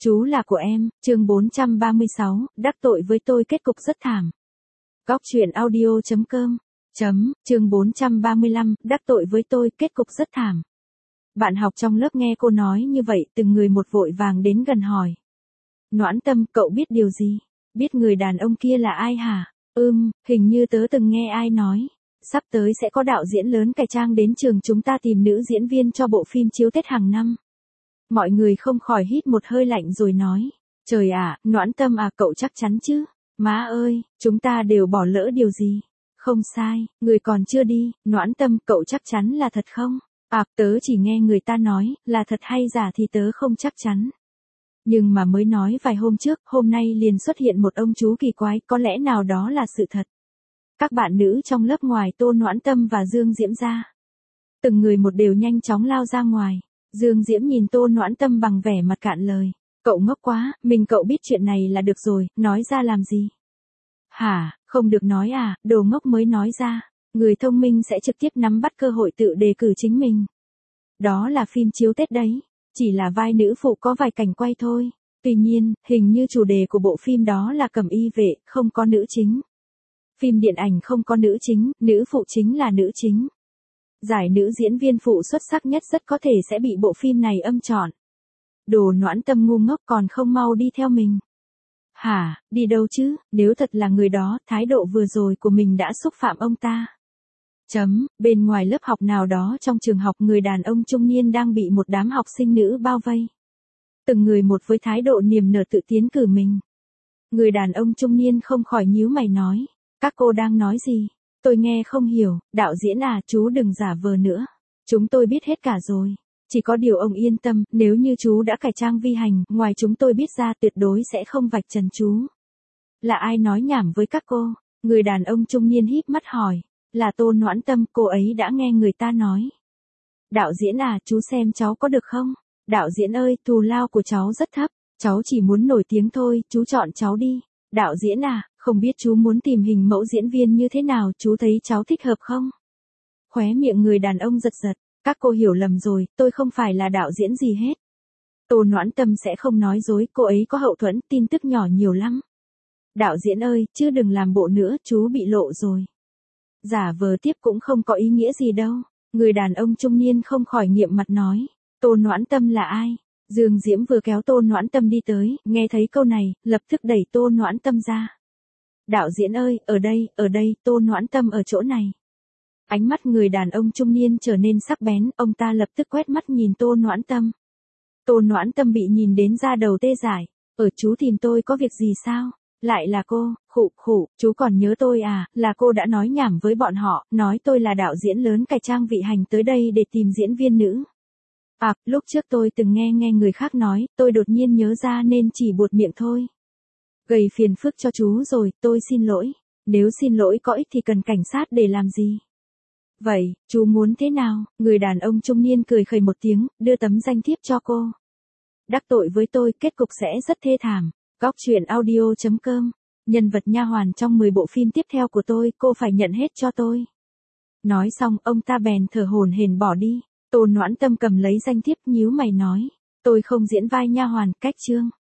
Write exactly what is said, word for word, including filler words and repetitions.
Chú là của em, chương bốn trăm ba mươi sáu, đắc tội với tôi kết cục rất thảm. Góc truyện audio chấm com, chấm, chương bốn trăm ba mươi lăm, đắc tội với tôi kết cục rất thảm. Bạn học trong lớp nghe cô nói như vậy, từng người một vội vàng đến gần hỏi. Noãn Tâm, cậu biết điều gì? Biết người đàn ông kia là ai hả? Ừm, hình như tớ từng nghe ai nói. Sắp tới sẽ có đạo diễn lớn cải trang đến trường chúng ta tìm nữ diễn viên cho bộ phim chiếu Tết hàng năm. Mọi người không khỏi hít một hơi lạnh rồi nói. Trời ạ, Noãn Tâm à, cậu chắc chắn chứ? Má ơi, chúng ta đều bỏ lỡ điều gì? Không sai, người còn chưa đi, Noãn Tâm, cậu chắc chắn là thật không? À, tớ chỉ nghe người ta nói, là thật hay giả thì tớ không chắc chắn. Nhưng mà mới nói vài hôm trước, hôm nay liền xuất hiện một ông chú kỳ quái, có lẽ nào đó là sự thật. Các bạn nữ trong lớp ngoài Tô Noãn Tâm và Dương Diễm ra. Từng người một đều nhanh chóng lao ra ngoài. Dương Diễm nhìn Tô Noãn Tâm bằng vẻ mặt cạn lời. Cậu ngốc quá, mình cậu biết chuyện này là được rồi, nói ra làm gì? Hả, không được nói à, đồ ngốc mới nói ra. Người thông minh sẽ trực tiếp nắm bắt cơ hội tự đề cử chính mình. Đó là phim chiếu Tết đấy. Chỉ là vai nữ phụ có vài cảnh quay thôi. Tuy nhiên, hình như chủ đề của bộ phim đó là cẩm y vệ, không có nữ chính. Phim điện ảnh không có nữ chính, nữ phụ chính là nữ chính. Giải nữ diễn viên phụ xuất sắc nhất rất có thể sẽ bị bộ phim này âm chọn. Đồ Noãn Tâm ngu ngốc còn không mau đi theo mình. Hả, đi đâu chứ, nếu thật là người đó, thái độ vừa rồi của mình đã xúc phạm ông ta. Chấm, bên ngoài lớp học nào đó trong trường học người đàn ông trung niên đang bị một đám học sinh nữ bao vây. Từng người một với thái độ niềm nở tự tiến cử mình. Người đàn ông trung niên không khỏi nhíu mày nói. Các cô đang nói gì? Tôi nghe không hiểu, đạo diễn à, chú đừng giả vờ nữa. Chúng tôi biết hết cả rồi. Chỉ có điều ông yên tâm, nếu như chú đã cải trang vi hành, ngoài chúng tôi biết ra tuyệt đối sẽ không vạch trần chú. Là ai nói nhảm với các cô? Người đàn ông trung niên híp mắt hỏi. Là Tô Noãn Tâm, cô ấy đã nghe người ta nói. Đạo diễn à, chú xem cháu có được không? Đạo diễn ơi, thù lao của cháu rất thấp, cháu chỉ muốn nổi tiếng thôi, chú chọn cháu đi. Đạo diễn à, không biết chú muốn tìm hình mẫu diễn viên như thế nào, chú thấy cháu thích hợp không? Khóe miệng người đàn ông giật giật, các cô hiểu lầm rồi, tôi không phải là đạo diễn gì hết. Tô Noãn Tâm sẽ không nói dối, cô ấy có hậu thuẫn, tin tức nhỏ nhiều lắm. Đạo diễn ơi, chứ đừng làm bộ nữa, chú bị lộ rồi. Giả vờ tiếp cũng không có ý nghĩa gì đâu. Người đàn ông trung niên không khỏi nghiệm mặt nói. Tô Noãn Tâm là ai? Dương Diễm vừa kéo Tô Noãn Tâm đi tới, nghe thấy câu này, lập tức đẩy Tô Noãn Tâm ra. Đạo diễn ơi, ở đây, ở đây, Tô Noãn Tâm ở chỗ này. Ánh mắt người đàn ông trung niên trở nên sắc bén, ông ta lập tức quét mắt nhìn Tô Noãn Tâm. Tô Noãn Tâm bị nhìn đến da đầu tê dại. Ở chú tìm tôi có việc gì sao? Lại là cô, khụ khụ, chú còn nhớ tôi à, là cô đã nói nhảm với bọn họ, nói tôi là đạo diễn lớn cải trang vị hành tới đây để tìm diễn viên nữ. À, lúc trước tôi từng nghe nghe người khác nói, tôi đột nhiên nhớ ra nên chỉ buột miệng thôi. Gây phiền phức cho chú rồi, tôi xin lỗi. Nếu xin lỗi có ích thì cần cảnh sát để làm gì? Vậy, chú muốn thế nào? Người đàn ông trung niên cười khẩy một tiếng, đưa tấm danh thiếp cho cô. Đắc tội với tôi, kết cục sẽ rất thê thảm. Góc truyện audio chấm com. Nhân vật nha hoàn trong mười bộ phim tiếp theo của tôi, cô phải nhận hết cho tôi. Nói xong, ông ta bèn thở hổn hển bỏ đi. Tô Noãn Tâm cầm lấy danh thiếp nhíu mày nói. Tôi không diễn vai nha hoàn, cách chương.